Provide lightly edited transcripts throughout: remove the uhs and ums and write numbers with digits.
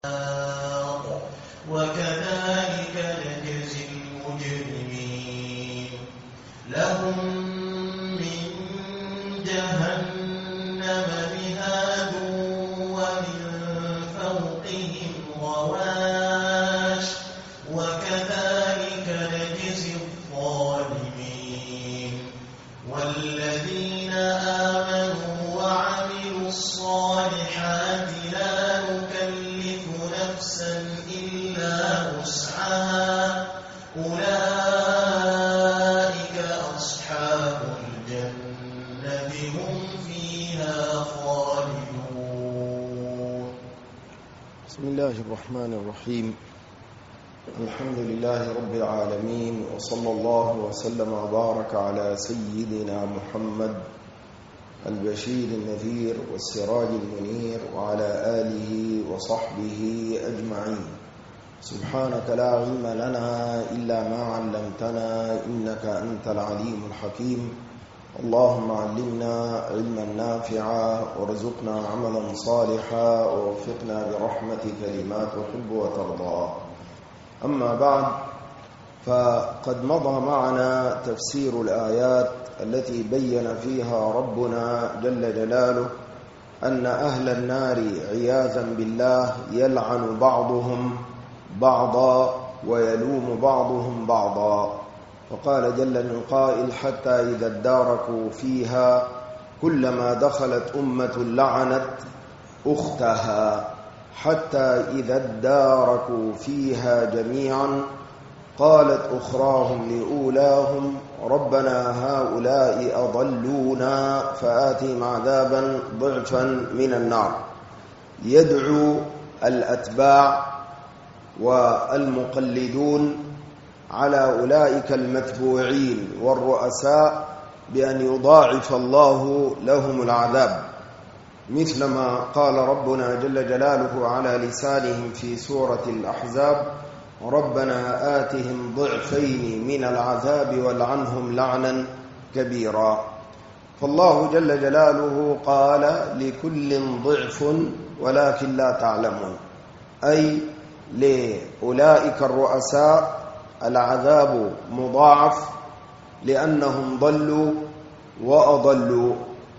وكذلك نجزي المجرمين لهم من جهنم مهاد ومن فوقهم غواش وكذلك نجزي الظالمين والذين آمنوا وعملوا الصالحات لا نكلف نفسا إلا وسعها أولئك أصحاب الجنة هم فيها خالدون. بسم الله الرحمن الرحيم. الحمد لله رب العالمين، وصلى الله وسلم وبارك على سيدنا محمد البشير النذير والسراج المنير وعلى آله وصحبه أجمعين. سبحانك لا علم لنا إلا ما علمتنا إنك أنت العليم الحكيم. اللهم علمنا علما نافعا وارزقنا عملا صالحا ووفقنا برحمتك لما تحب وترضى. أما بعد، فقد مضى معنا تفسير الآيات التي بين فيها ربنا جل جلاله أن أهل النار عياذا بالله يلعن بعضهم بعضا ويلوم بعضهم بعضا. وقال جل من قائل: حتى إذا اداركوا فيها كلما دخلت أمة لعنت أختها، حتى إذا اداركوا فيها جميعا قالت أخراهم لأولاهم ربنا هؤلاء أضلونا فآتهم عذابا ضعفا من النار. يدعو الأتباع والمقلدون على أولئك المتبوعين والرؤساء بأن يضاعف الله لهم العذاب، مثلما قال ربنا جل جلاله على لسانهم في سورة الأحزاب: ربنا آتهم ضعفين من العذاب والعنهم لعنا كبيرا. فالله جل جلاله قال: لكل ضعف ولكن لا تعلمون، أي لأولئك الرؤساء العذاب مضاعف لأنهم ضلوا وأضلوا،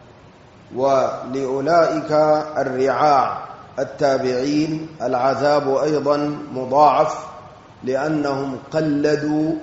ولأولئك الرعاع التابعين العذاب أيضا مضاعف لأنهم قلدوا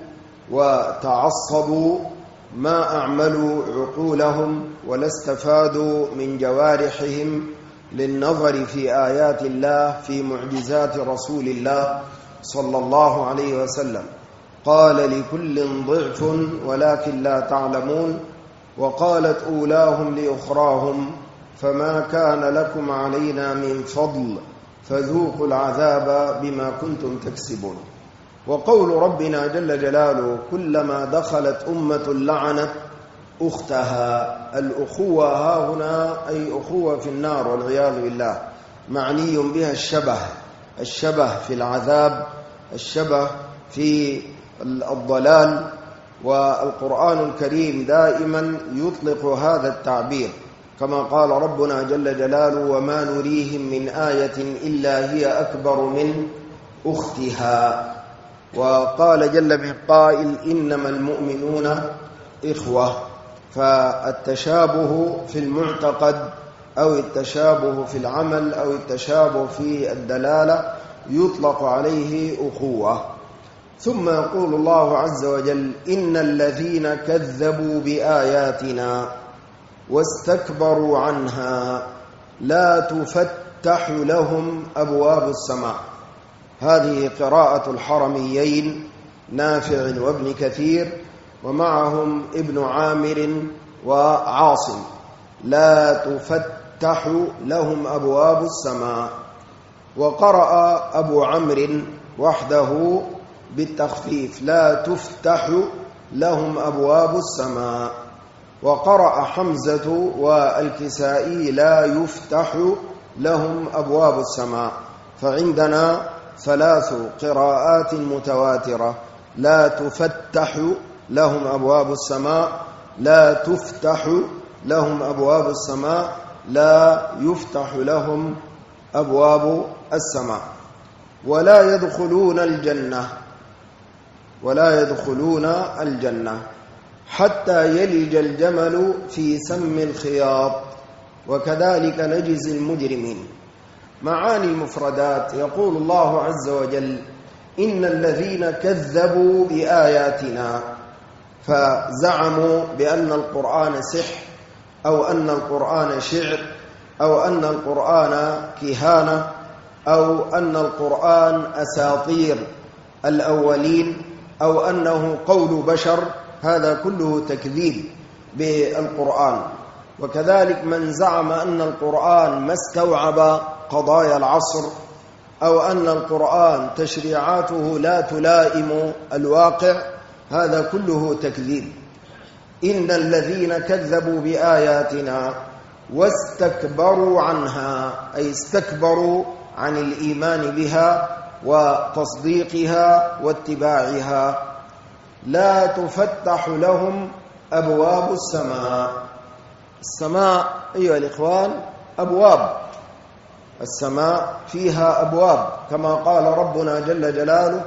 وتعصبوا ما أعملوا عقولهم ولا استفادوا من جوارحهم للنظر في آيات الله في معجزات رسول الله صلى الله عليه وسلم. قال: لكل ضعف ولكن لا تعلمون. وقالت أولاهم لأخراهم فما كان لكم علينا من فضل فذوقوا العذاب بما كنتم تكسبون. وقول ربنا جل جلاله: كلما دخلت أمة لعنت أختها. الأخوة ها هنا أي أخوة في النار والعياذ بالله، معني بها الشبه في العذاب، الشبه في الضلال. والقرآن الكريم دائما يطلق هذا التعبير، كما قال ربنا جل جلاله: وما نريهم من آية إلا هي أكبر من أختها. وقال جل من قائل: إنما المؤمنون إخوة. فالتشابه في المعتقد أو التشابه في العمل أو التشابه في الدلالة يطلق عليه أخوة. ثم يقول الله عز وجل: إن الذين كذبوا بآياتنا واستكبروا عنها لا تفتح لهم أبواب السماء. هذه قراءة الحرميين نافع وابن كثير، ومعهم ابن عامر وعاصم: لا تفتح لهم أبواب السماء. وقرأ أبو عمرو وحده بالتخفيف: لا تفتح لهم أبواب السماء. وقرأ حمزة والكسائي: لا يفتح لهم أبواب السماء. فعندنا 3 قراءات متواترة: لا تفتح لهم أبواب السماء، لا تفتح لهم أبواب السماء، لا يفتح لهم أبواب السماء. ولا يدخلون الجنة حتى يلج الجمل في سم الخياط وكذلك نجزي المجرمين. معاني المفردات: يقول الله عز وجل: إن الذين كذبوا بآياتنا، فزعموا بأن القرآن سحر أو أن القرآن شعر أو أن القرآن كهانة أو أن القرآن أساطير الأولين أو أنه قول بشر، هذا كله تكذيب بالقرآن. وكذلك من زعم أن القرآن ما استوعب قضايا العصر أو أن القرآن تشريعاته لا تلائم الواقع، هذا كله تكذيب. إن الذين كذبوا بآياتنا واستكبروا عنها، أي استكبروا عن الإيمان بها وتصديقها واتباعها، لا تفتح لهم أبواب السماء. السماء أيها الإخوان أبواب، السماء فيها أبواب، كما قال ربنا جل جلاله: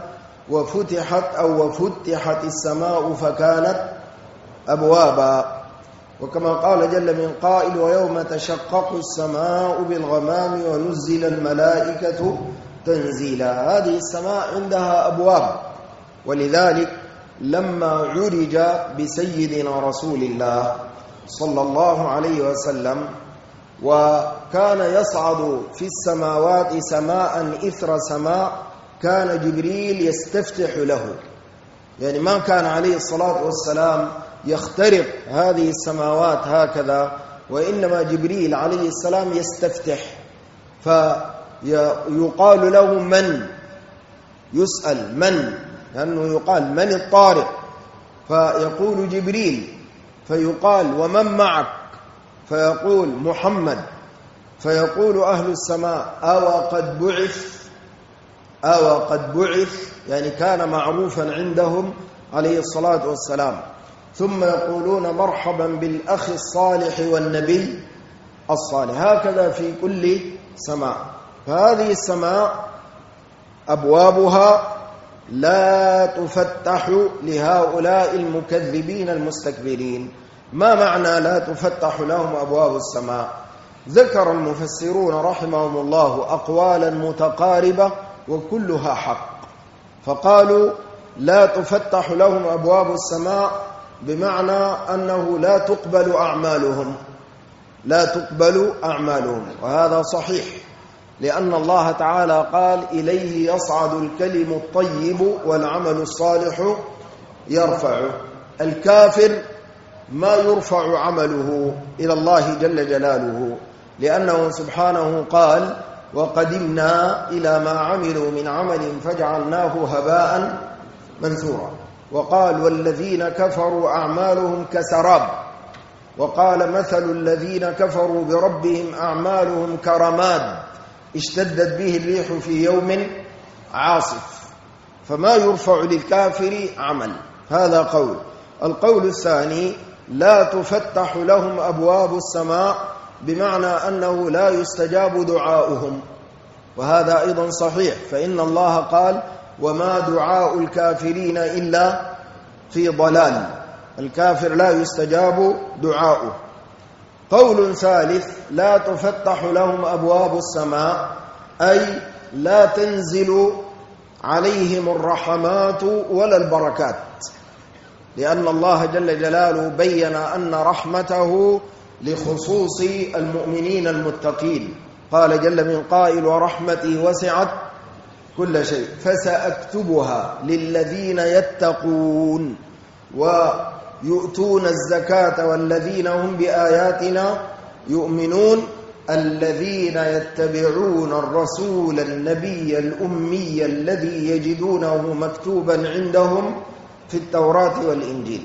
وفتحت السماء فكانت أبوابا. وكما قال جل من قائل: ويوم تشقق السماء بالغمام ونزل الملائكة تنزيلا. هذه السماء عندها أبواب. ولذلك لما عرج بسيدنا رسول الله صلى الله عليه وسلم وكان يصعد في السماوات سماء إثر سماء، كان جبريل يستفتح له، يعني ما كان عليه الصلاة والسلام يخترق هذه السماوات هكذا، وإنما جبريل عليه السلام يستفتح، فيقال له من، يسأل من، لأنه يقال من الطارق، فيقول جبريل، فيقال ومن معك، فيقول محمد، فيقول أهل السماء أو قد بعث، يعني كان معروفا عندهم عليه الصلاة والسلام. ثم يقولون مرحبا بالأخ الصالح والنبي الصالح، هكذا في كل سماء. فهذه السماء أبوابها لا تفتح لهؤلاء المكذبين المستكبرين. ما معنى لا تفتح لهم أبواب السماء؟ ذكر المفسرون رحمهم الله أقوالا متقاربة وكلها حق. فقالوا لا تفتح لهم أبواب السماء بمعنى أنه لا تقبل أعمالهم، وهذا صحيح، لأن الله تعالى قال: إليه يصعد الكلم الطيب والعمل الصالح يرفعه. الكافر ما يرفع عمله إلى الله جل جلاله، لأنه سبحانه قال: وقدمنا إلى ما عملوا من عمل فجعلناه هباء منثورا. وقال: والذين كفروا أعمالهم كسراب. وقال: مثل الذين كفروا بربهم أعمالهم كرماد اشتدت به الريح في يوم عاصف. فما يرفع للكافر عمل. هذا قول. القول الثاني: لا تفتح لهم أبواب السماء بمعنى أنه لا يستجاب دعاؤهم، وهذا أيضا صحيح، فإن الله قال: وما دعاء الكافرين إلا في ضلال. الكافر لا يستجاب دعاؤه. قول ثالث: لا تفتح لهم أبواب السماء، أي لا تنزل عليهم الرحمات ولا البركات، لأن الله جل جلاله بين أن رحمته لخصوص المؤمنين المتقين. قال جل من قائل: ورحمتي وسعت كل شيء فسأكتبها للذين يتقون ويؤتون الزكاة والذين هم بآياتنا يؤمنون الذين يتبعون الرسول النبي الأمي الذي يجدونه مكتوبا عندهم في التوراة والإنجيل.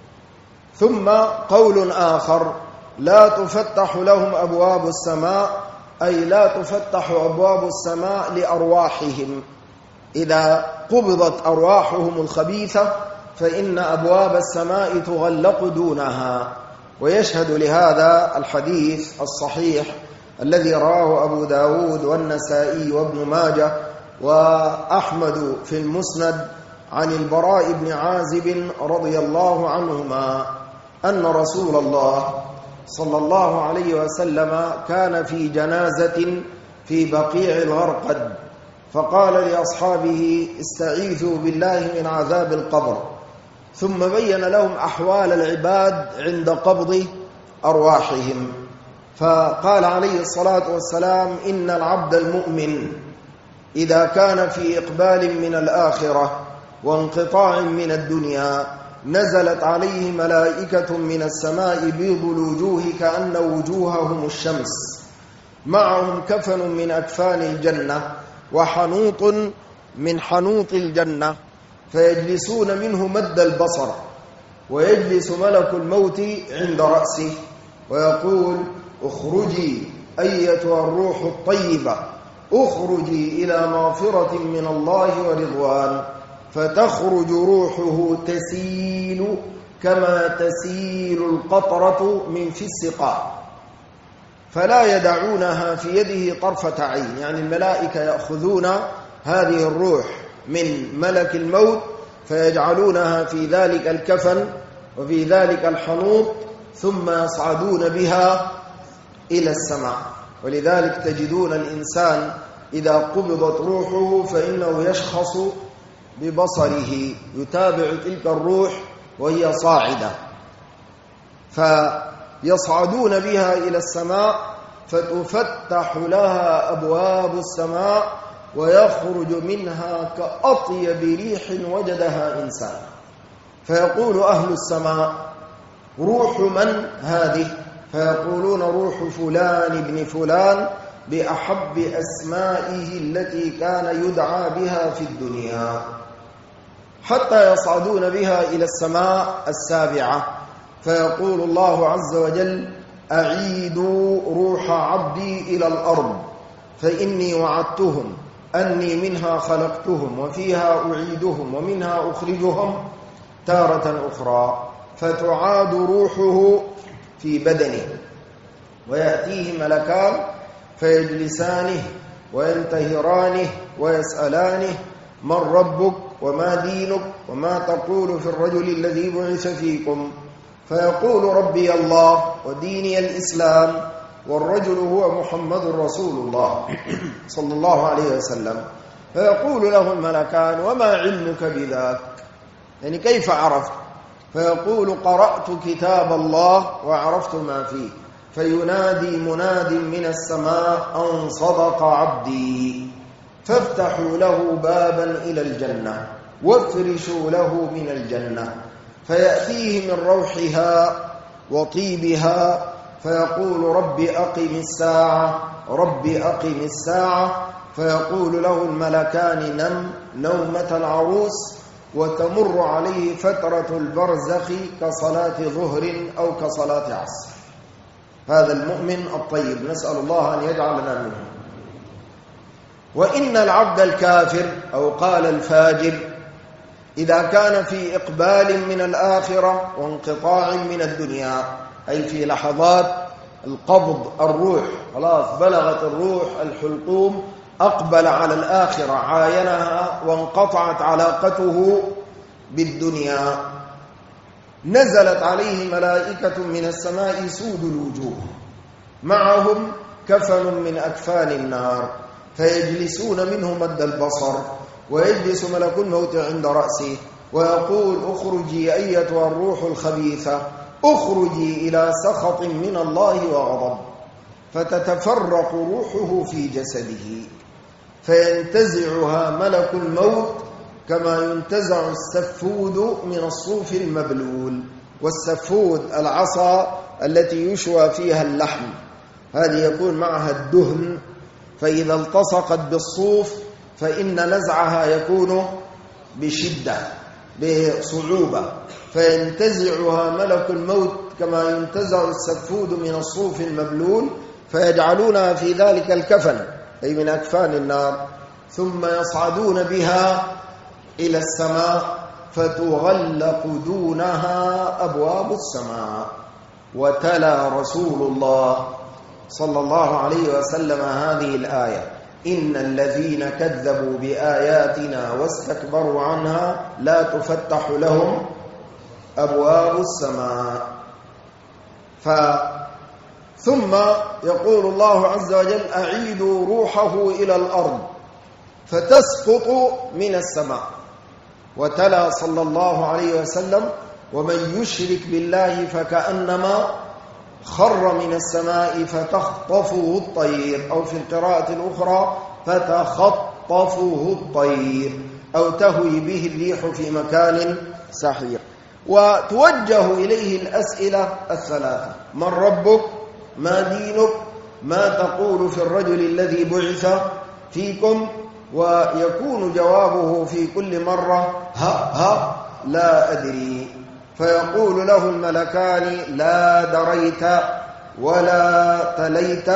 ثم قول آخر: لا تفتح لهم أبواب السماء، أي لا تفتح أبواب السماء لأرواحهم، إذا قبضت أرواحهم الخبيثة فإن أبواب السماء تغلق دونها. ويشهد لهذا الحديث الصحيح الذي رواه أبو داود والنسائي وابن ماجه وأحمد في المسند عن البراء بن عازب رضي الله عنهما أن رسول الله صلى الله عليه وسلم كان في جنازة في بقيع الغرقد، فقال لأصحابه استعيذوا بالله من عذاب القبر، ثم بين لهم أحوال العباد عند قبض أرواحهم، فقال عليه الصلاة والسلام إن العبد المؤمن إذا كان في إقبال من الآخرة وانقطاع من الدنيا نزلت عليه ملائكة من السماء بيض الوجوه كأن وجوههم الشمس، معهم كفن من أكفان الجنة وحنوط من حنوط الجنة، فيجلسون منه مد البصر، ويجلس ملك الموت عند رأسه ويقول اخرجي أيتها الروح الطيبة، اخرجي إلى مغفرة من الله ورضوان، فتخرج روحه تسيل كما تسيل القطرة من في السقاء، فلا يدعونها في يده طرفة عين. يعني الملائكة يأخذون هذه الروح من ملك الموت فيجعلونها في ذلك الكفن وفي ذلك الحنوط، ثم يصعدون بها إلى السماء. ولذلك تجدون الإنسان إذا قبضت روحه فإنه يشخص ببصره، يتابع تلك الروح وهي صاعدة، فيصعدون بها إلى السماء فتفتح لها أبواب السماء ويخرج منها كأطيب ريح وجدها إنسان، فيقول أهل السماء روح من هذه؟ فيقولون روح فلان ابن فلان بأحب أسمائه التي كان يدعى بها في الدنيا، حتى يصعدون بها إلى السماء السابعة، فيقول الله عز وجل أعيدوا روح عبدي إلى الأرض فإني وعدتهم أني منها خلقتهم وفيها أعيدهم ومنها أخرجهم تارة أخرى، فتعاد روحه في بدنه، ويأتيه ملكان فيجلسانه وينتهرانه ويسألانه من ربك وما دينك وما تقول في الرجل الذي بعث فيكم؟ فيقول ربي الله وديني الإسلام والرجل هو محمد رسول الله صلى الله عليه وسلم. فيقول له الملكان وما علمك بذاك؟ يعني كيف عرفت؟ فيقول قرأت كتاب الله وعرفت ما فيه. فينادي مناد من السماء أن صدق عبدي، فافتحوا له بابا إلى الجنة وافرشوا له من الجنة، فيأتيه من روحها وطيبها، فيقول رب أقم الساعة رب أقم الساعة، فيقول له الملكان نم نومة العروس، وتمر عليه فترة البرزخ كصلاة ظهر أو كصلاة عصر. هذا المؤمن الطيب، نسأل الله أن يجعلنا منه. وإن العبد الكافر أو قال الفاجر إذا كان في إقبال من الآخرة وانقطاع من الدنيا، أي في لحظات القبض الروح، خلاص بلغت الروح الحلقوم، أقبل على الآخرة عاينها وانقطعت علاقته بالدنيا، نزلت عليه ملائكة من السماء سود الوجوه، معهم كفن من أكفان النار، فيجلسون منه مد البصر، ويجلس ملك الموت عند رأسه ويقول اخرجي أيتها الروح الخبيثة، اخرجي إلى سخط من الله وغضب، فتتفرق روحه في جسده، فينتزعها ملك الموت كما ينتزع السفود من الصوف المبلول. والسفود العصا التي يشوى فيها اللحم، هذه يكون معها الدهن، فإذا التصقت بالصوف فإن نزعها يكون بشدة بصعوبة، فينتزعها ملك الموت كما ينتزع السفود من الصوف المبلول، فيجعلونها في ذلك الكفن أي من أكفان النار، ثم يصعدون بها إلى السماء فتغلق دونها أبواب السماء. وتلا رسول الله صلى الله عليه وسلم هذه الآية إن الذين كذبوا بآياتنا واستكبروا عنها لا تفتح لهم أبواب السماء. ثم يقول الله عز وجل أعيدوا روحه إلى الأرض فتسقط من السماء. وتلا صلى الله عليه وسلم ومن يشرك بالله فكأنما خر من السماء فتخطفه الطير، أو في القراءة الأخرى فتخطفه الطير، أو تهوي به الريح في مكان سحيق. وتوجه إليه الأسئلة الثلاثة: من ربك؟ ما دينك؟ ما تقول في الرجل الذي بعث فيكم؟ ويكون جوابه في كل مرة ها لا أدري. فيقول له الملكان لا دريت ولا تليت،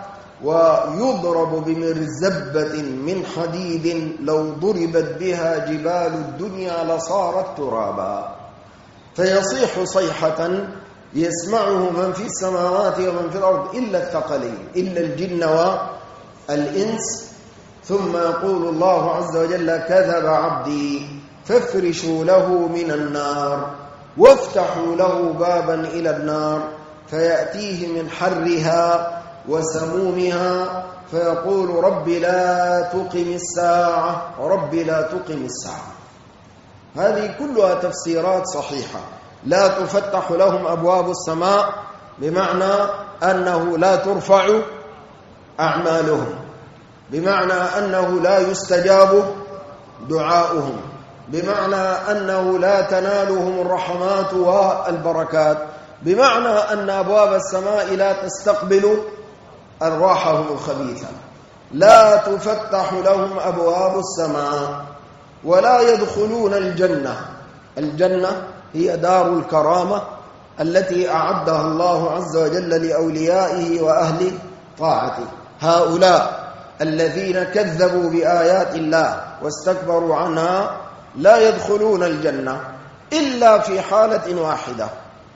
ويضرب بمرزبة من حديد لو ضربت بها جبال الدنيا لصارت ترابا. فيصيح صيحة يسمعه من في السماوات ومن في الأرض إلا الثقلين، إلا الجن والإنس. ثم يقول الله عز وجل كذب عبدي فافرشوا له من النار وافتحوا له بابا إلى النار فيأتيه من حرها وسمومها فيقول رب لا تقم الساعة، رب لا تقم الساعة. هذه كلها تفسيرات صحيحة. لا تفتح لهم أبواب السماء بمعنى أنه لا ترفع أعمالهم، بمعنى أنه لا يستجاب دعاؤهم، بمعنى أنه لا تنالهم الرحمات والبركات، بمعنى أن أبواب السماء لا تستقبل أرواحهم الخبيثة. لا تفتح لهم أبواب السماء ولا يدخلون الجنة. الجنة هي دار الكرامة التي أعدها الله عز وجل لأوليائه وأهل طاعته. هؤلاء الذين كذبوا بآيات الله واستكبروا عنها لا يدخلون الجنة إلا في حالة واحدة: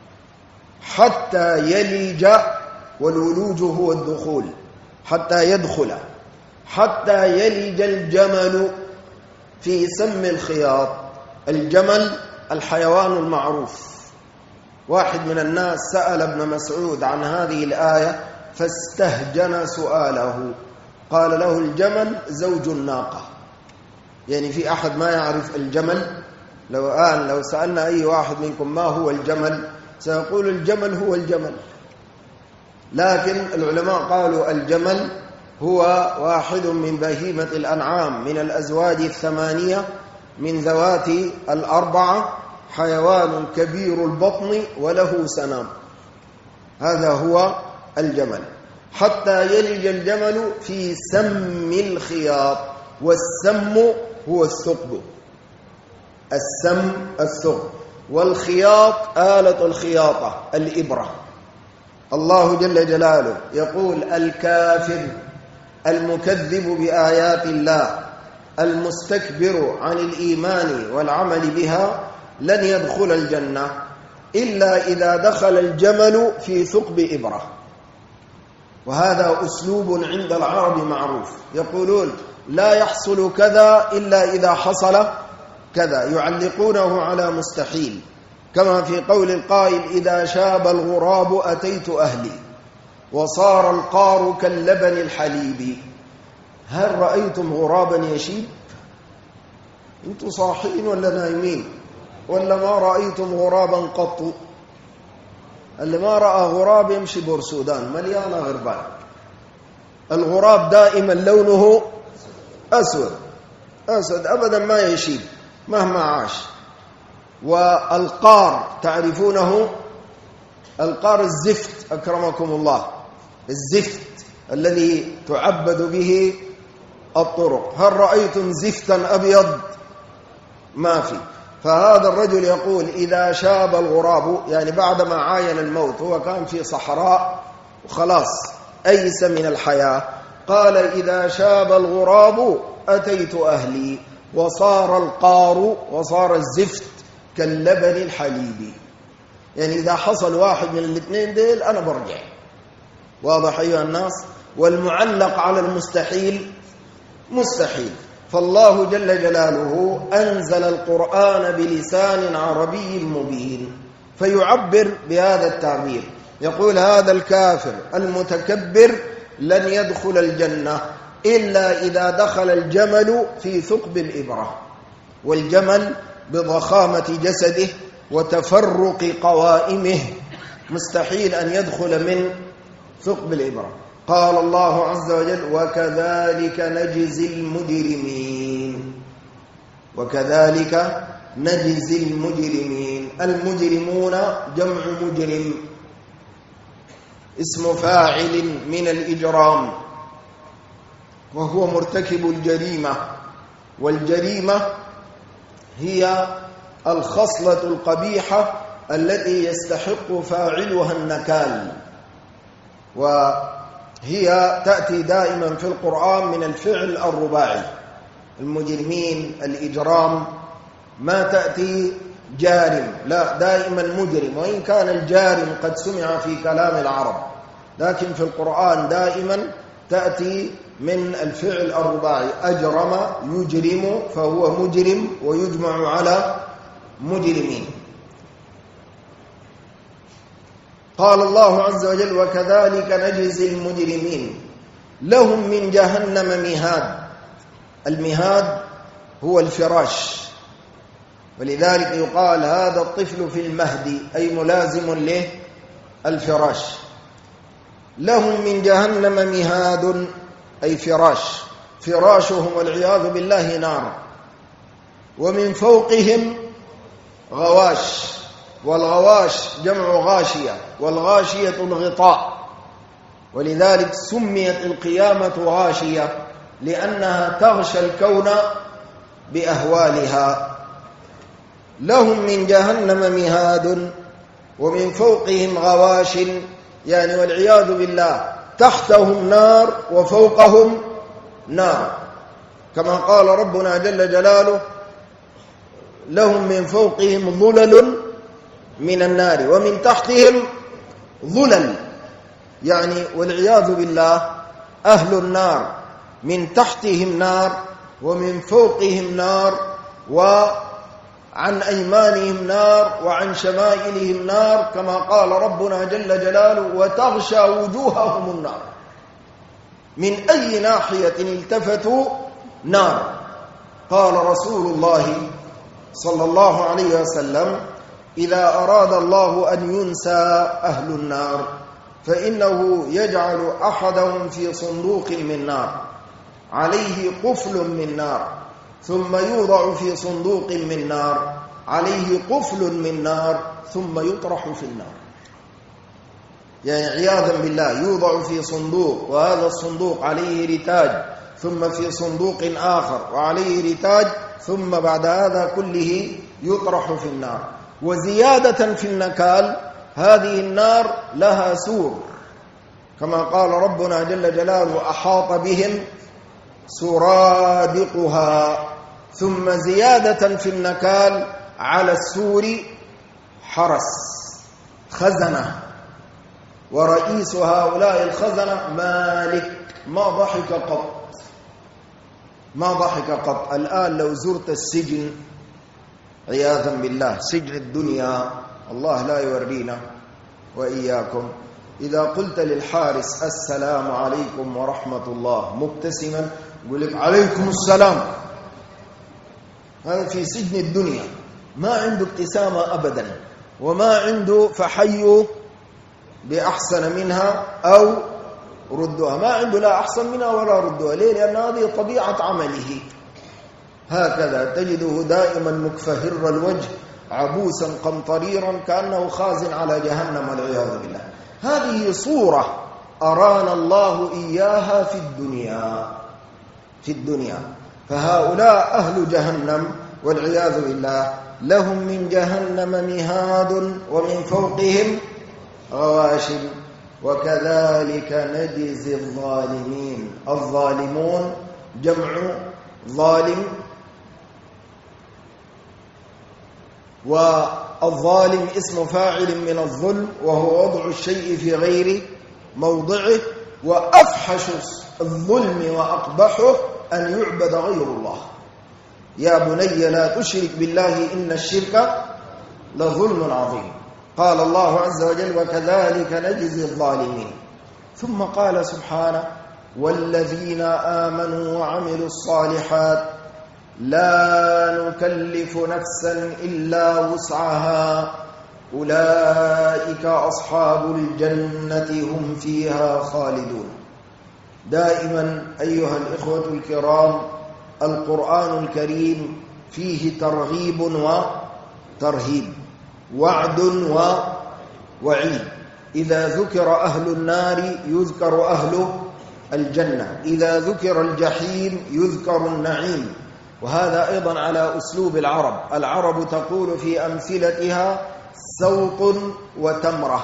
حتى يلج، والولوج هو الدخول، حتى يدخل، حتى يلج الجمل في سم الخياط. الجمل الحيوان المعروف. واحد من الناس سأل ابن مسعود عن هذه الآية فاستهجن سؤاله، قال له الجمل زوج الناقة. يعني في أحد ما يعرف الجمل؟ لو سألنا أي واحد منكم ما هو الجمل سيقول الجمل هو الجمل. لكن العلماء قالوا الجمل هو واحد من بهيمة الأنعام من الأزواج الثمانية من ذوات الأربعة، حيوان كبير البطن وله سنام. هذا هو الجمل. حتى يلج الجمل في سم الخياط، والسم هو الثقب. السم الثقب، والخياط آلة الخياطة الإبرة. الله جل جلاله يقول الكافر المكذب بآيات الله المستكبر عن الإيمان والعمل بها لن يدخل الجنة إلا إذا دخل الجمل في ثقب إبرة. وهذا أسلوب عند العرب معروف، يقولون لا يحصل كذا إلا إذا حصل كذا، يعلقونه على مستحيل، كما في قول القائل إذا شاب الغراب أتيت أهلي وصار القار كاللبن الحليب. هل رأيتم غرابا يشيب؟ أنتم صاحين ولا نايمين؟ ولا ما رأيتم غرابا قط؟ اللي ما رأى غراب يمشي بورسودان مليانة غربان. الغراب دائما لونه أسود أسود أبدا ما يشيب مهما عاش. والقار تعرفونه؟ القار الزفت أكرمكم الله، الزفت الذي تعبد به الطرق. هل رأيتم زفتا أبيض؟ ما في. فهذا الرجل يقول إذا شاب الغراب، يعني بعدما عاين الموت، هو كان في صحراء وخلاص أيس من الحياة، قال إذا شاب الغراب أتيت أهلي وصار القار وصار الزفت كاللبن الحليبي. يعني إذا حصل واحد من الاثنين ديل أنا برجع. واضح أيها الناس؟ والمعلق على المستحيل مستحيل. فالله جل جلاله أنزل القرآن بلسان عربي مبين فيعبر بهذا التعبير، يقول هذا الكافر المتكبر لن يدخل الجنة إلا إذا دخل الجمل في ثقب الإبرة، والجمل بضخامة جسده وتفرق قوائمه مستحيل أن يدخل من ثقب الإبرة. قال الله عز وجل وكذلك نجزي المجرمين، وكذلك نجزي المجرمين. المجرمون جمع مجرم، اسم فاعل من الإجرام، وهو مرتكب الجريمة، والجريمة هي الخصلة القبيحة التي يستحق فاعلها النكال، وهي تأتي دائما في القرآن من الفعل الرباعي. المجرمين، الإجرام، ما تأتي جارم، لا، دائما مجرم، وإن كان الجارم قد سمع في كلام العرب، لكن في القرآن دائما تأتي من الفعل الرباعي. أجرم يجرم فهو مجرم، ويجمع على مجرمين. قال الله عز وجل وكذلك نجزي المجرمين لهم من جهنم مهاد. المهاد هو الفراش، ولذلك يقال هذا الطفل في المهد، أي ملازم له الفراش. لهم من جهنم مهاد أي فراش، فراشهم والعياذ بالله نار. ومن فوقهم غواش، والغواش جمع غاشية، والغاشية الغطاء، ولذلك سميت القيامة غاشية لأنها تغشى الكون بأهوالها. لهم من جهنم مهاد ومن فوقهم غواش، يعني والعياذ بالله تحتهم نار وفوقهم نار، كما قال ربنا جل جلاله لهم من فوقهم ظلل من النار ومن تحتهم ظلل، يعني والعياذ بالله أهل النار من تحتهم نار ومن فوقهم نار، وعن أيمانهم نار وعن شمائلهم نار، كما قال ربنا جل جلاله وتغشى وجوههم النار، من أي ناحية التفتوا نار. قال رسول الله صلى الله عليه وسلم إذا أراد الله أن ينسى أهل النار فإنه يجعل أحدهم في صندوق من نار عليه قفل من نار، ثم يوضع في صندوق من نار عليه قفل من نار، ثم يطرح في النار. يعني عياذا بالله يوضع في صندوق، وهذا الصندوق عليه رتاج، ثم في صندوق آخر وعليه رتاج، ثم بعد هذا كله يطرح في النار. وزيادة في النكال هذه النار لها سور، كما قال ربنا جل جلاله أحاط بهم سرادقها. ثم زيادة في النكال على السور حرس، خزنة، ورئيس هؤلاء الخزنة مالك ما ضحك قط، ما ضحك قط. الآن لو زرت السجن عياذا بالله، سجن الدنيا، الله لا يورينا وإياكم، إذا قلت للحارس السلام عليكم ورحمة الله مبتسما يقول لك عليكم السلام، هذا في سجن الدنيا، ما عنده ابتسامة أبدا، وما عنده فحيوا بأحسن منها أو ردوها، ما عنده لا أحسن منها ولا ردوها. ليه؟ لأن هذه طبيعة عمله، هكذا تجده دائما مكفهر الوجه عبوسا قمطريرا كأنه خازن على جهنم والعياذ بالله. هذه صورة أرانا الله إياها في الدنيا. فهؤلاء أهل جهنم والعياذ بالله لهم من جهنم مهاد ومن فوقهم غواش وكذلك نجزي الظالمين. الظالمون جمع ظالم، والظالم اسم فاعل من الظلم، وهو وضع الشيء في غير موضعه. وأفحش الظلم وأقبحه أن يعبد غير الله. يا بني لا تشرك بالله إن الشرك لظلم عظيم. قال الله عز وجل وكذلك نجزي الظالمين. ثم قال سبحانه والذين آمنوا وعملوا الصالحات لا نكلف نفسا إلا وسعها أولئك أصحاب الجنة هم فيها خالدون. دائما أيها الإخوة الكرام القرآن الكريم فيه ترغيب وترهيب، وعد ووعيد. إذا ذكر أهل النار يذكر أهل الجنة، إذا ذكر الجحيم يذكر النعيم. وهذا أيضا على أسلوب العرب تقول في أمثلتها سوط وتمرة،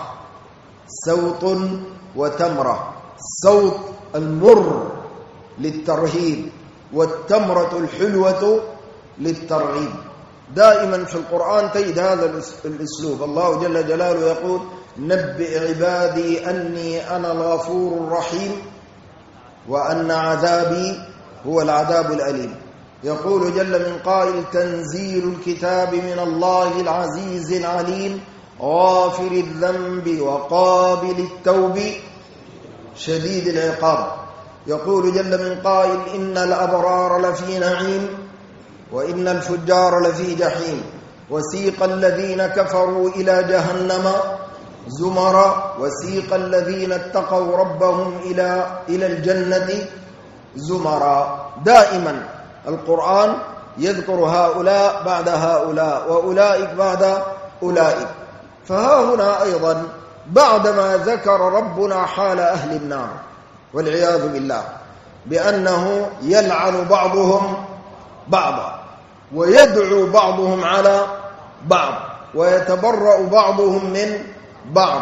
سوط وتمرة. السوط المر للترهيب والتمرة الحلوة للترغيب. دائما في القرآن تجد هذا الأسلوب. الله جل جلاله يقول نبئ عبادي أني أنا الغفور الرحيم وأن عذابي هو العذاب الأليم. يقول جل من قائل تنزيل الكتاب من الله العزيز العليم غافر الذنب وقابل التوب شديد العقاب. يقول جل من قائل إن الأبرار لفي نعيم وإن الفجار لفي جحيم وسيق الذين كفروا إلى جهنم زمرا وسيق الذين اتقوا ربهم إلى الجنة زمرا. دائما القرآن يذكر هؤلاء بعد هؤلاء وأولئك بعد أولئك. فها هنا أيضا بعدما ذكر ربنا حال أهل النار والعياذ بالله بأنه يلعن بعضهم بعضا ويدعو بعضهم على بعض ويتبرأ بعضهم من بعض،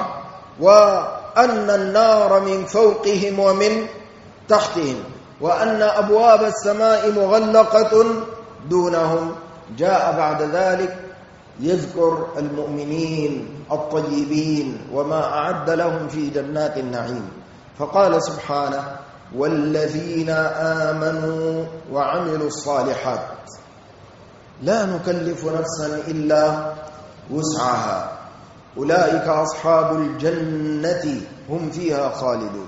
وأن النار من فوقهم ومن تحتهم، وأن أبواب السماء مغلقة دونهم، جاء بعد ذلك يذكر المؤمنين الطيبين وما أعد لهم في جنات النعيم. فقال سبحانه والذين آمنوا وعملوا الصالحات لا نكلف نفسا إلا وسعها أولئك أصحاب الجنة هم فيها خالدون.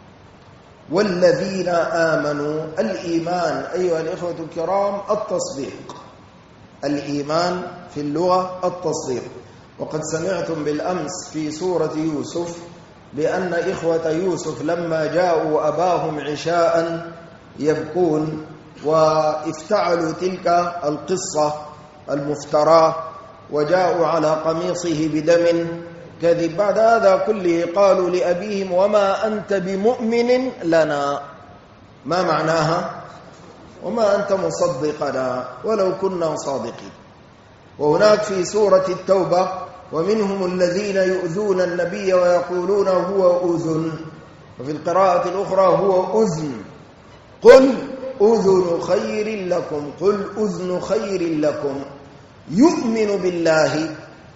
والذين آمنوا، الإيمان أيها الإخوة الكرام التصديق. الإيمان في اللغة التصديق. وقد سمعتم بالأمس في سورة يوسف بأن إخوة يوسف لما جاءوا أباهم عشاء يبكون وافتعلوا تلك القصة المفتراه وجاءوا على قميصه بدم كذب، بعد هذا كله قالوا لأبيهم وما أنت بمؤمن لنا. ما معناها؟ وما أنت مصدقنا ولو كنا صادقين. وهناك في سورة التوبة ومنهم الذين يؤذون النبي ويقولون هو أذن، وفي القراءة الأخرى هو أذن. قل أذن خير لكم، قل أذن خير لكم يؤمن بالله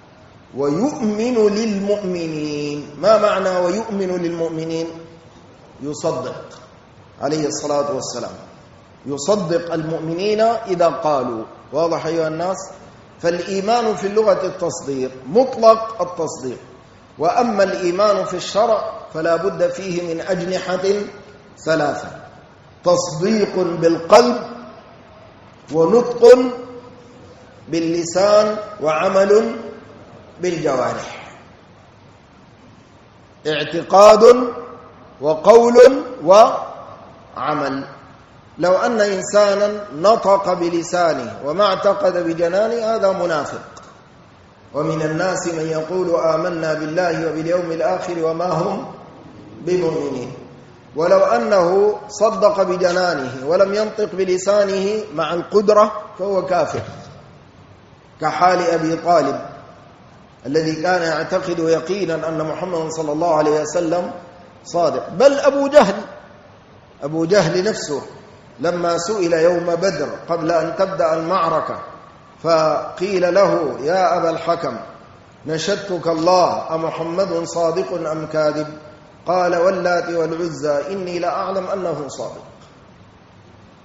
ويؤمن للمؤمنين. ما معنى ويؤمن للمؤمنين؟ يصدق عليه الصلاة والسلام، يصدق المؤمنين إذا قالوا. واضح أيها الناس؟ فالإيمان في اللغة التصديق، مطلق التصديق. وأما الإيمان في الشرع فلا بد فيه من أجنحة ثلاثة: تصديق بالقلب ونطق باللسان وعمل بالجوارح. اعتقاد وقول وعمل. لو أن إنسانا نطق بلسانه وما اعتقد بجنانه هذا منافق. ومن الناس من يقول آمنا بالله وباليوم الآخر وما هم بمؤمنين. ولو أنه صدق بجنانه ولم ينطق بلسانه مع القدرة فهو كافر، كحال أبي طالب الذي كان يعتقد يقينا أن محمد صلى الله عليه وسلم صادق. بل أبو جهل نفسه لما سئل يوم بدر قبل أن تبدأ المعركة فقيل له يا أبا الحكم نشدتك الله أمحمد صادق أم كاذب؟ قال واللات والعزى إني لأعلم أنه صادق.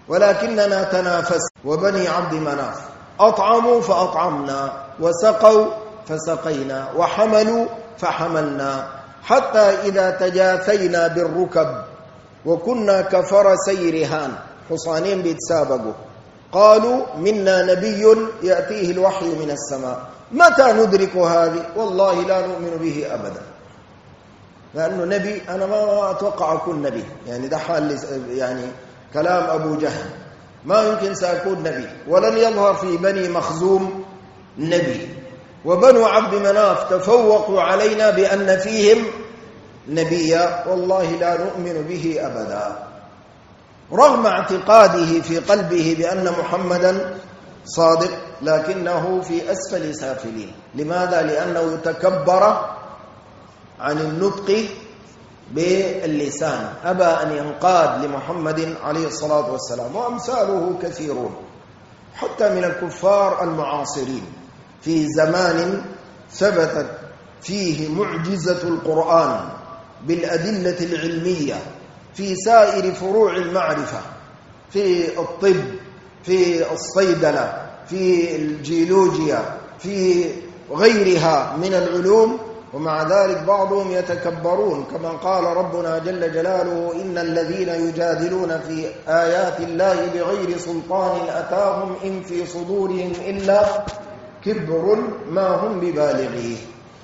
ولكننا تنافس. وبني عبد مناف أطعموا فأطعمنا، وسقوا فسقينا، وحملوا فحملنا، حتى إذا تجاثينا بالركب وكنا كفرسي رهان، حصانين بيتسابقوا، قالوا منا نبي يأتيه الوحي من السماء، متى ندرك هذه؟ والله لا نؤمن به أبدا. لأنه نبي أنا ما أتوقع أكون نبي، يعني ده حال يعني كلام أبو جهل، ما يمكن سأكون نبي، ولن يظهر في بني مخزوم نبي. وبنو عبد مناف تفوقوا علينا بأن فيهم نبيا، والله لا نؤمن به أبدا، رغم اعتقاده في قلبه بأن محمدا صادق، لكنه في أسفل سافلين. لماذا؟ لأنه تكبر عن النطق باللسان، أبى أن ينقاد لمحمد عليه الصلاة والسلام. وأمثاله كثيرون حتى من الكفار المعاصرين في زمان ثبتت فيه معجزة القرآن بالأدلة العلمية في سائر فروع المعرفة، في الطب، في الصيدلة، في الجيولوجيا، في غيرها من العلوم، ومع ذلك بعضهم يتكبرون، كما قال ربنا جل جلاله: إن الذين يجادلون في آيات الله بغير سلطان أتاهم إن في صدورهم إلا كبر ما هم ببالغيه.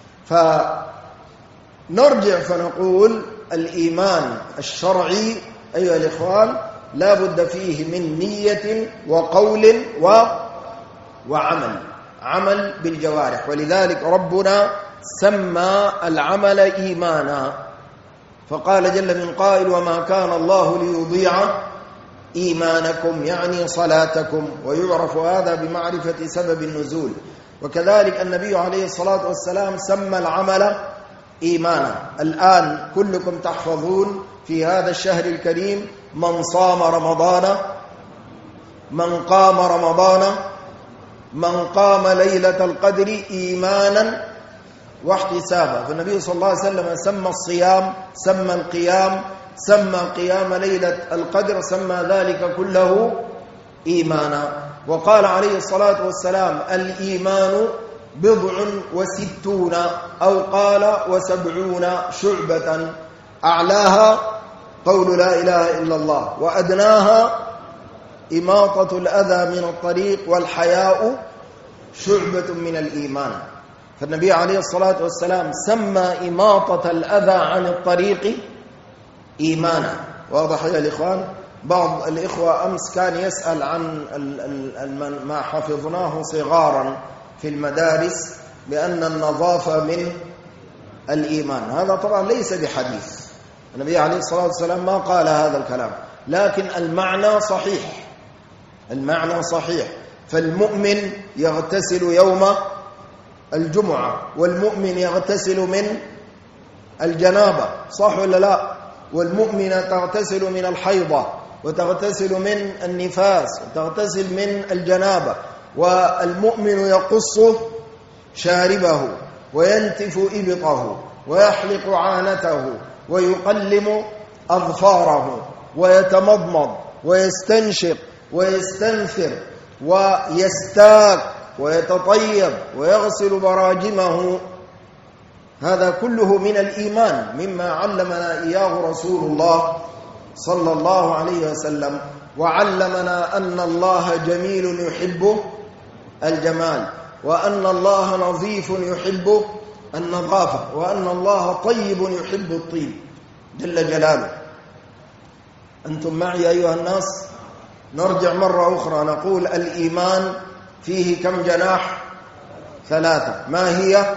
فنرجع فنقول الإيمان الشرعي أيها الإخوان لا بد فيه من نية وقول وعمل، عمل بالجوارح. ولذلك ربنا سمى العمل إيمانا، فقال جل من قائل: وما كان الله ليضيع إيمانكم، يعني صلاتكم. ويعرف هذا بمعرفة سبب النزول. وكذلك النبي عليه الصلاة والسلام سمى العمل إيمانا. الآن كلكم تحفظون في هذا الشهر الكريم: من صام رمضان، من قام رمضان، من قام ليلة القدر إيمانا واحتسابا. فالنبي صلى الله عليه وسلم سمى الصيام، سمى القيام، سمى قيام ليلة القدر، سمى ذلك كله إيمانا. وقال عليه الصلاة والسلام: الإيمان 67 أو قال 70 شعبة، أعلاها قول لا إله إلا الله، وأدناها إماطة الأذى من الطريق، والحياء شعبة من الإيمان. فالنبي عليه الصلاة والسلام سمى إماطة الأذى عن الطريق إيمانا. واضح يا الإخوان؟ بعض الإخوة أمس كان يسأل عن ما حفظناه صغارا في المدارس بأن النظافة من الإيمان. هذا طبعا ليس بحديث، النبي عليه الصلاة والسلام ما قال هذا الكلام، لكن المعنى صحيح، المعنى صحيح. فالمؤمن يغتسل يوم الجمعة، والمؤمن يغتسل من الجنابة، صح ولا لا؟ والمؤمنة تغتسل من الحيضة، وتغتسل من النفاس، وتغتسل من الجنابة. والمؤمن يقص شاربه، وينتف إبطه، ويحلق عانته، ويقلم أظفاره، ويتمضمض، ويستنشق، ويستنثر، ويستاك، ويتطيب، ويغسل براجمه. هذا كله من الإيمان، مما علمنا إياه رسول الله صلى الله عليه وسلم. وعلمنا أن الله جميل يحب الجمال، وأن الله نظيف يحب النظافة، وأن الله طيب يحب الطيب جل جلاله. أنتم معي أيها الناس؟ نرجع مرة أخرى نقول الإيمان فيه كم جناح؟ 3. ما هي؟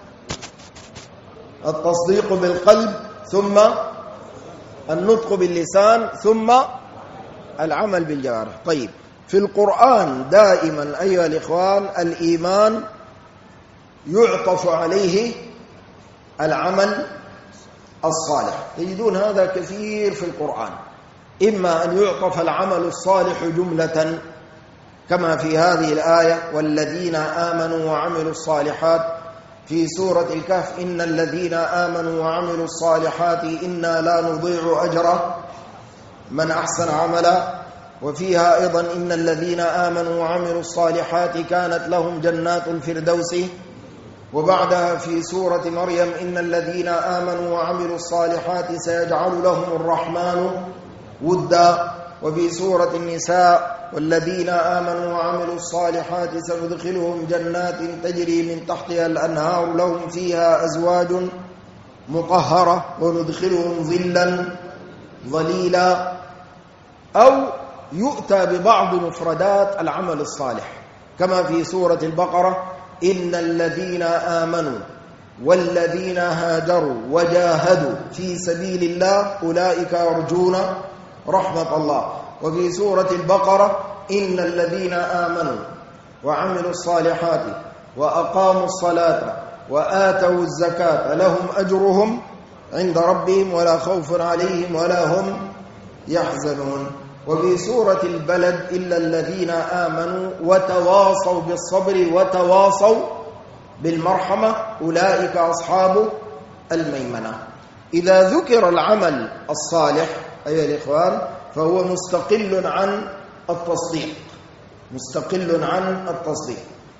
التصديق بالقلب، ثم النطق باللسان، ثم العمل بالجوارح. طيب، في القرآن دائما أيها الإخوان الإيمان يعطف عليه العمل الصالح، تجدون هذا كثير في القرآن. إما أن يعطف العمل الصالح جملة كما في هذه الآية: والذين آمنوا وعملوا الصالحات. في سورة الكهف: إن الذين آمنوا وعملوا الصالحات إنا لا نضيع أجر من أحسن عملا. وفيها أيضا إن الذين آمنوا وعملوا الصالحات كانت لهم جنات الفردوس. وبعدها في سورة مريم إن الذين آمنوا وعملوا الصالحات سيجعل لهم الرحمن ودا. وفي سورة النساء والذين آمنوا وعملوا الصالحات سندخلهم جنات تجري من تحتها الأنهار لهم فيها أزواج مطهرة وندخلهم ظلا ظليلا. أو يؤتى ببعض مفردات العمل الصالح كما في سورة البقرة إن الذين آمنوا والذين هاجروا وجاهدوا في سبيل الله أولئك يرجون رحمة الله. وفي سورة البقرة إن الذين آمنوا وعملوا الصالحات وأقاموا الصلاة وآتوا الزكاة لهم أجرهم عند ربهم ولا خوف عليهم ولا هم يحزنون. وفي سورة البلد إلا الذين آمنوا وتواصوا بالصبر وتواصوا بالمرحمة أولئك أصحاب الميمنة. إذا ذكر العمل الصالح أيها الإخوان فهو مستقل عن التصديق، مستقل عن التصديق،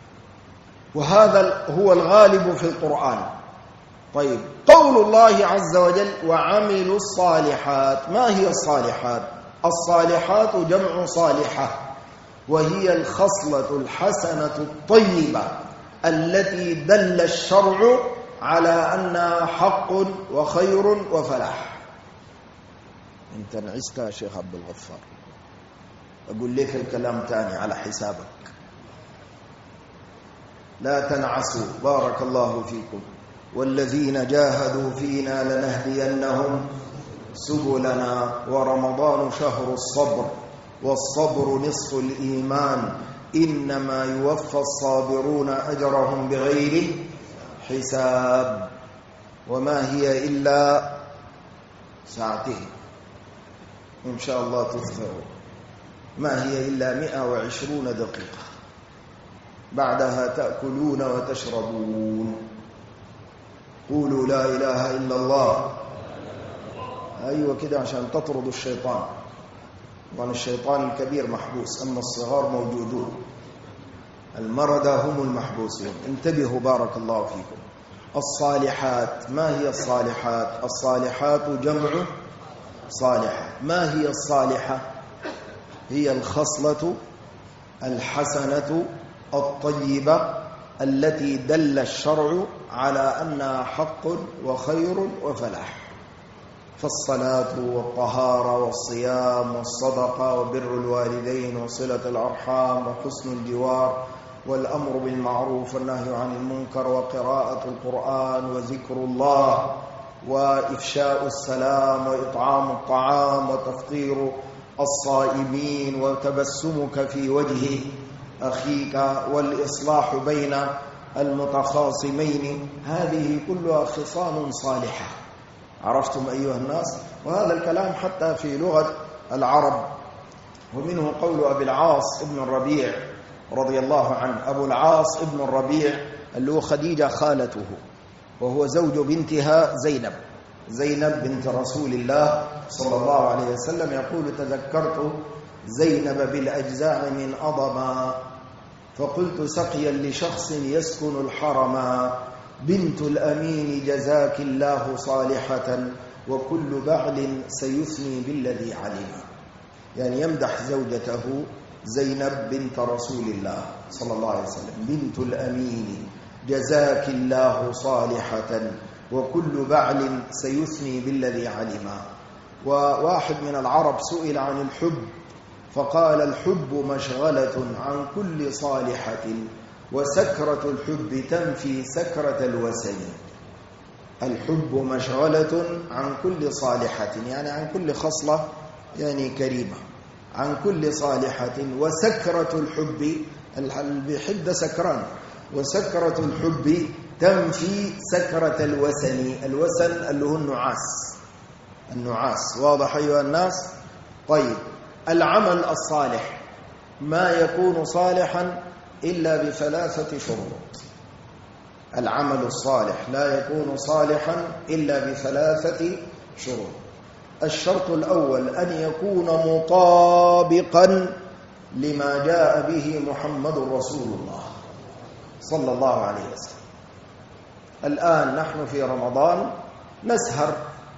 وهذا هو الغالب في القرآن. طيب، قول الله عز وجل وعملوا الصالحات، ما هي الصالحات؟ الصالحات جمع صالحة، وهي الخصلة الحسنة الطيبة التي دل الشرع على أنها حق وخير وفلاح. انت نعست يا شيخ عبد الغفار، أقول لك الكلام تاني على حسابك، لا تنعسوا، بارك الله فيكم. والذين جاهدوا فينا لنهدينهم سبلنا ورمضان شهر الصبر والصبر نصف الإيمان إنما يوفى الصابرون أجرهم بغير حساب. وما هي إلا ساعتين إن شاء الله تذكروا، ما هي إلا 120 دقيقة، بعدها تأكلون وتشربون. قولوا لا إله إلا الله. أيوة كده عشان تطردوا الشيطان، وأن الشيطان الكبير محبوس أما الصغار موجودون، المرضى هم المحبوسون. انتبهوا بارك الله فيكم. الصالحات، ما هي الصالحات؟ الصالحات جمع صالحة. ما هي الصالحة؟ هي الخصلة الحسنة الطيبة التي دل الشرع على أنها حق وخير وفلاح. فالصلاة والطهارة والصيام والصدقة وبر الوالدين وصلة الأرحام وحسن الجوار والأمر بالمعروف والنهي عن المنكر وقراءة القرآن وذكر الله وإفشاء السلام وإطعام الطعام وتفطير الصائمين وتبسمك في وجه أخيك والإصلاح بين المتخاصمين، هذه كلها خصال صالحة. عرفتم أيها الناس؟ وهذا الكلام حتى في لغة العرب، ومنه قول أبي العاص ابن الربيع رضي الله عنه. أبو العاص ابن الربيع اللي هو خديجة خالته، وهو زوج بنتها زينب بنت رسول الله صلى الله عليه وسلم، يقول تذكرت زينب بالأجزاء من أضما فقلت سقيا لشخص يسكن الحرما بنت الأمين جزاك الله صالحة وكل بعل سيثني بالذي علم. يعني يمدح زوجته زينب بنت رسول الله صلى الله عليه وسلم، بنت الأمين جزاك الله صالحة وكل بعل سيثني بالذي علم. وواحد من العرب سئل عن الحب فقال الحب مشغلة عن كل صالحة وسكرة الحب تنفي سكرة الوسن. الحب مشغلة عن كل صالحة، يعني عن كل خصلة يعني كريمة، عن كل صالحة. وسكرة الحب، اللي بيحب سكران، وسكرة الحب تنفي سكرة الوسن. الوسن اللي هو النعاس. واضح أيها الناس؟ طيب، العمل الصالح ما يكون صالحا إلا بثلاثة شروط. العمل الصالح لا يكون صالحا إلا بثلاثة شروط. الشرط الأول أن يكون مطابقا لما جاء به محمد رسول الله صلى الله عليه وسلم. الآن نحن في رمضان نسهر،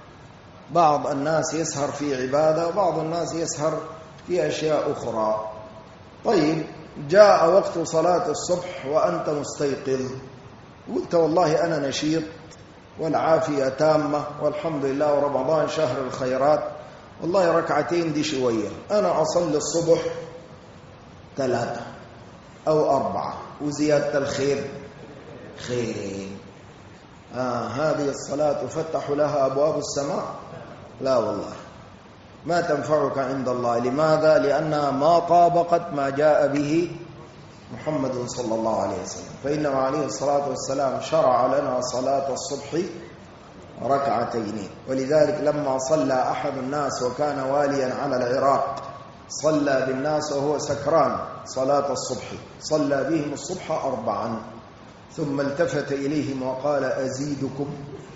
بعض الناس يسهر في عبادة وبعض الناس يسهر في أشياء أخرى. طيب جاء وقت صلاة الصبح وأنت مستيقظ، قلت والله أنا نشيط والعافية تامة والحمد لله ورمضان شهر الخيرات، والله ركعتين دي شوية، أنا أصلي الصبح 3 أو 4 وزيادة الخير خير. هذه الصلاة تفتح لها أبواب السماء؟ لا والله، ما تنفعك عند الله. لماذا؟ لأنها ما طابقت ما جاء به محمد صلى الله عليه وسلم. فإنه عليه الصلاة والسلام شرع لنا صلاة الصبح ركعتين، ولذلك لما صلى أحد الناس وكان واليا على العراق صلى بالناس وهو سكران صلاة الصبح، صلى بهم الصبح 4 ثم التفت إليهم وقال أزيدكم؟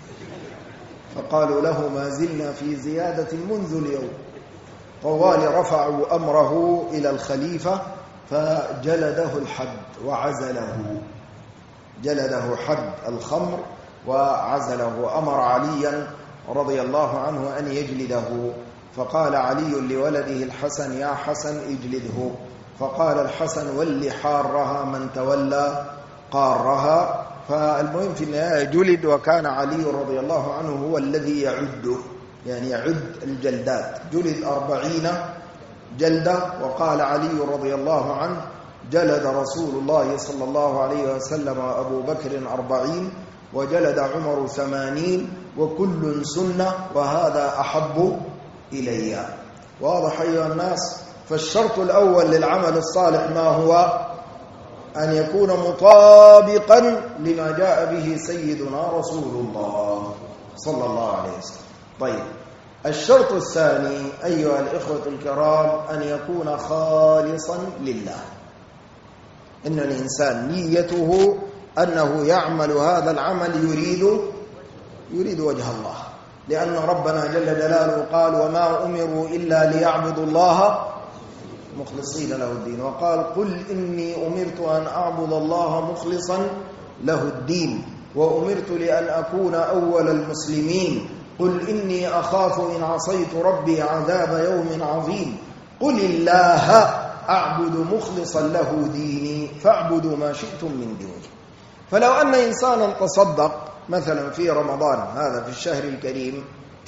فقالوا له ما زلنا في زيادة منذ اليوم. طوال رفعوا أمره إلى الخليفة فجلده الحد وعزله، جلده حد الخمر وعزله. أمر عليا رضي الله عنه أن يجلده، فقال علي لولده الحسن يا حسن اجلده، فقال الحسن واللي حارها من تولى قارها. فالمهم في النهاية جلد، وكان علي رضي الله عنه هو الذي يعد، يعني يعد الجلدات. جلد 40 جلدة، وقال علي رضي الله عنه جلد رسول الله صلى الله عليه وسلم أبو بكر 40 وجلد عمر 80 وكل سنة وهذا أحب إلي. واضح أيها الناس؟ فالشرط الأول للعمل الصالح ما هو؟ أن يكون مطابقا لما جاء به سيدنا رسول الله صلى الله عليه وسلم. طيب الشرط الثاني أيها الإخوة الكرام أن يكون خالصا لله، إن الإنسان نيته أنه يعمل هذا العمل يريد وجه الله، لأن ربنا جل جلاله قال وما أمروا إلا ليعبدوا الله مخلصين له الدين، وقال قل إني أمرت أن أعبد الله مخلصا له الدين وأمرت لأن أكون أول المسلمين، قل إني أخاف إن عصيت ربي عذاب يوم عظيم، قل الله أعبد مخلصا له ديني فاعبدوا ما شئتم من دونه. فلو أن إنسانا تصدق مثلا في رمضان هذا في الشهر الكريم،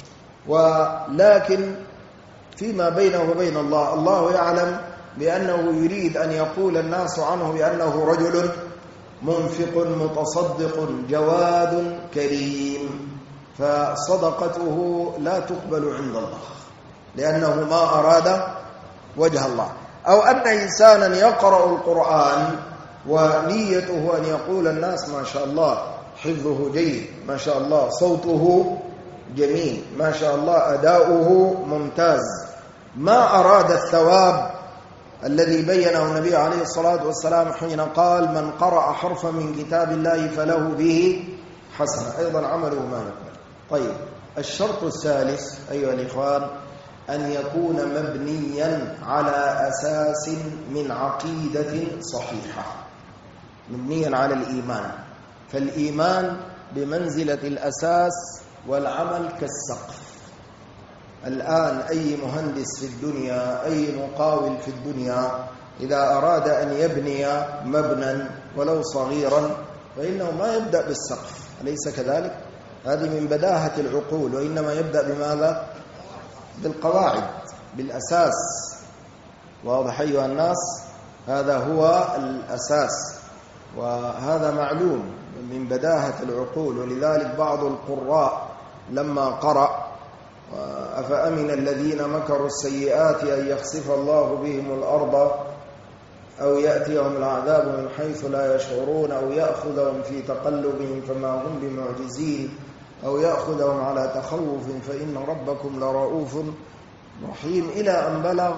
ولكن فيما بينه وبين الله، الله يعلم بأنه يريد أن يقول الناس عنه بأنه رجل منفق متصدق جواد كريم، فصدقته لا تقبل عند الله لأنه ما أراد وجه الله. أو أن إنسانا يقرأ القرآن ونيته أن يقول الناس ما شاء الله حفظه جيد، ما شاء الله صوته جميل، ما شاء الله أداؤه ممتاز، ما أراد الثواب الذي بينه النبي عليه الصلاة والسلام حين قال من قرأ حرفا من كتاب الله فله به حسنة، أيضا عمله ما نقبل. طيب الشرط الثالث أيها الإخوان أن يكون مبنيا على أساس من عقيدة صحيحة، مبنيا على الإيمان، فالإيمان بمنزلة الأساس والعمل كالسقف. الآن أي مهندس في الدنيا، أي مقاول في الدنيا إذا أراد أن يبني مبنى ولو صغيرا فإنه ما يبدأ بالسقف، أليس كذلك؟ هذه من بداهة العقول، وإنما يبدأ بماذا؟ بالقواعد، بالأساس. واضح أيها الناس؟ هذا هو الأساس، وهذا معلوم من بداهة العقول. ولذلك بعض القراء لما قرأ أفأمن الذين مكروا السيئات أن يخسف الله بهم الأرض أو يأتيهم العذاب من حيث لا يشعرون أو يأخذهم في تقلبهم فما هم بمعجزين أو يأخذهم على تخوف فإن ربكم لرؤوف رحيم، إلى أن بلغ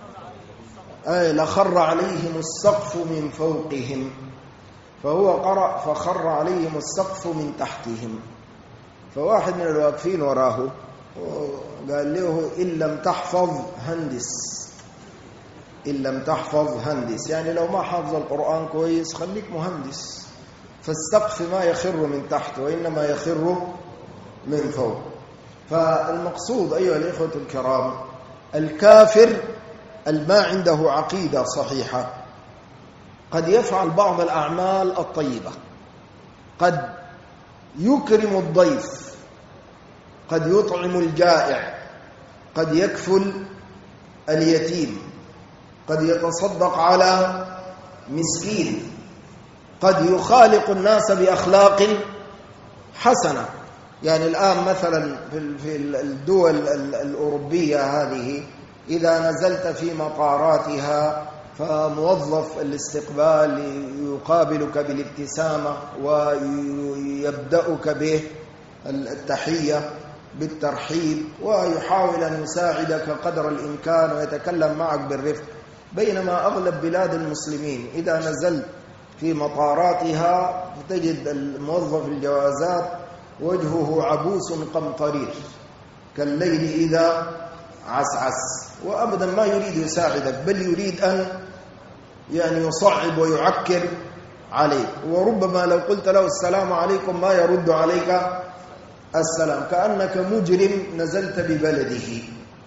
لخر عليهم السقف من فوقهم، فهو قرأ فخر عليهم السقف من تحتهم. فواحد من الواقفين وراه قال له إن لم تحفظ هندس، إن لم تحفظ هندس، يعني لو ما حافظ القرآن كويس خليك مهندس، فاستقف ما يخر من تحت وإنما يخر من فوق. فالمقصود أيها الإخوة الكرام، الكافر ما عنده عقيدة صحيحة قد يفعل بعض الأعمال الطيبة، قد يكرم الضيف، قد يطعم الجائع، قد يكفل اليتيم، قد يتصدق على مسكين، قد يخالق الناس بأخلاق حسنة. يعني الآن مثلا في الدول الأوروبية هذه إذا نزلت في مطاراتها فموظف الاستقبال يقابلك بالابتسامة ويبدأك بالتحية بالترحيب ويحاول أن يساعدك قدر الإمكان ويتكلم معك بالرفق، بينما أغلب بلاد المسلمين إذا نزلت في مطاراتها تجد الموظف الجوازات وجهه عبوس قمطرير كالليل إذا عسعس، وأبدا ما يريد يساعدك، بل يريد أن يعني يصعب ويعكر عليك، وربما لو قلت له السلام عليكم ما يرد عليك السلام، كأنك مجرم نزلت ببلده.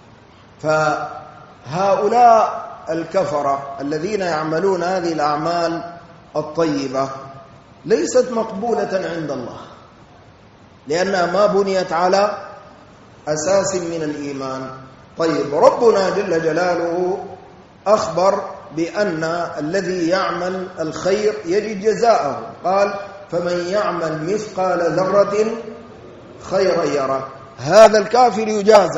فهؤلاء الكفرة الذين يعملون هذه الأعمال الطيبة ليست مقبولة عند الله، لأنها ما بنيت على أساس من الإيمان. طيب، ربنا جل جلاله أخبر بأن الذي يعمل الخير يجد جزاءه، قال فمن يعمل مثقال ذرة خيرا يره. هذا الكافر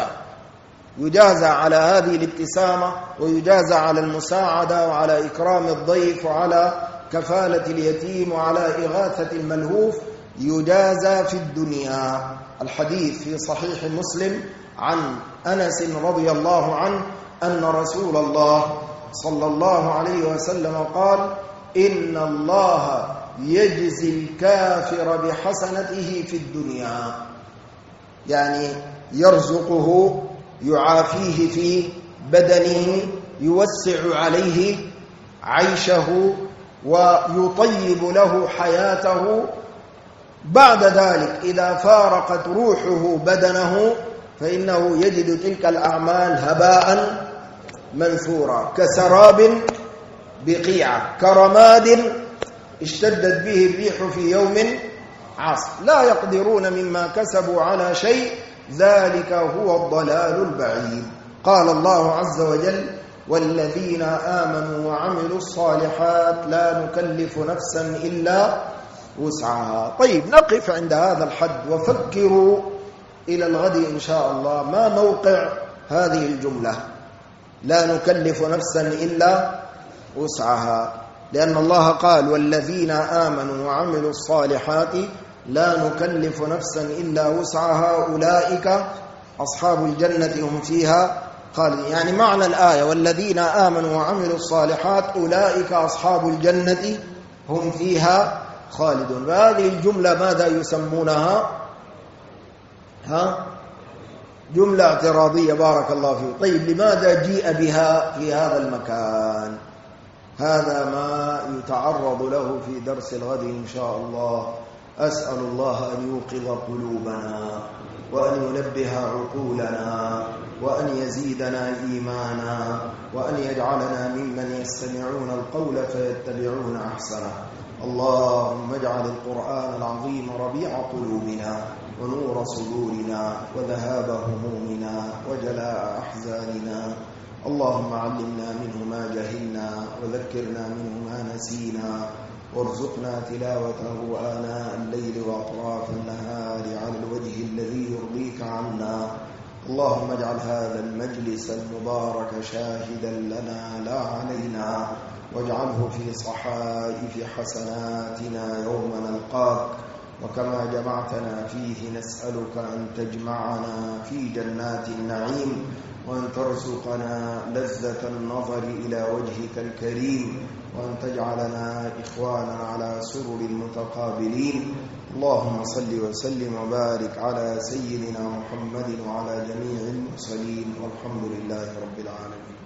يجازى على هذه الابتسامة، ويجازى على المساعدة وعلى إكرام الضيف وعلى كفالة اليتيم وعلى إغاثة الملهوف، يجازى في الدنيا. الحديث في صحيح مسلم عن أنس رضي الله عنه أن رسول الله صلى الله عليه وسلم قال إن الله يجزي الكافر بحسنته في الدنيا، يعني يرزقه، يعافيه في بدنه، يوسع عليه عيشه ويطيب له حياته. بعد ذلك إذا فارقت روحه بدنه فإنه يجد تلك الأعمال هباء منثورا، كسراب بقيعة، كرماد اشتدت به الريح في يوم عاصف، لا يقدرون مما كسبوا على شيء، ذلك هو الضلال البعيد. قال الله عز وجل والذين آمنوا وعملوا الصالحات لا نكلف نفسا إلا وسعها. طيب، نقف عند هذا الحد وفكروا إلى الغد إن شاء الله ما موقع هذه الجملة لا نكلف نفسا إلا وسعها، لأن الله قال والذين آمنوا وعملوا الصالحات لا نكلف نفسا إلا وسعها أولئك أصحاب الجنة هم فيها خالدون. يعني معنى الآية والذين آمنوا وعملوا الصالحات أولئك أصحاب الجنة هم فيها خالدون. وهذه الجملة ماذا يسمونها؟ جملة اعتراضية، بارك الله فيك. طيب، لماذا جيء بها في هذا المكان؟ هذا ما يتعرض له في درس الغد إن شاء الله. أسأل الله أن يوقظ قلوبنا وأن ينبه عقولنا وأن يزيدنا إيمانا وأن يجعلنا ممن يستمعون القول فيتبعون أحسنه. اللهم اجعل القرآن العظيم ربيع قلوبنا ونور صدورنا وذهاب همومنا وجلاء أحزاننا. اللهم علمنا منه ما جهلنا وذكرنا منه ما نسينا، وارزقنا تلاوته آناء الليل وأطراف النهار على الوجه الذي يرضيك عنا. اللهم اجعل هذا المجلس المبارك شاهدا لنا لا علينا، واجعله في صحائف حسناتنا يوم نلقاك. وكما جمعتنا فيه نسألك أن تجمعنا في جنات النعيم. وأن ترزقنا لذة النظر إلى وجهك الكريم، وأن تجعلنا إخوانا على سرر متقابلين. اللهم صل وسلم وبارك على سيدنا محمد وعلى جميع المرسلين، والحمد لله رب العالمين.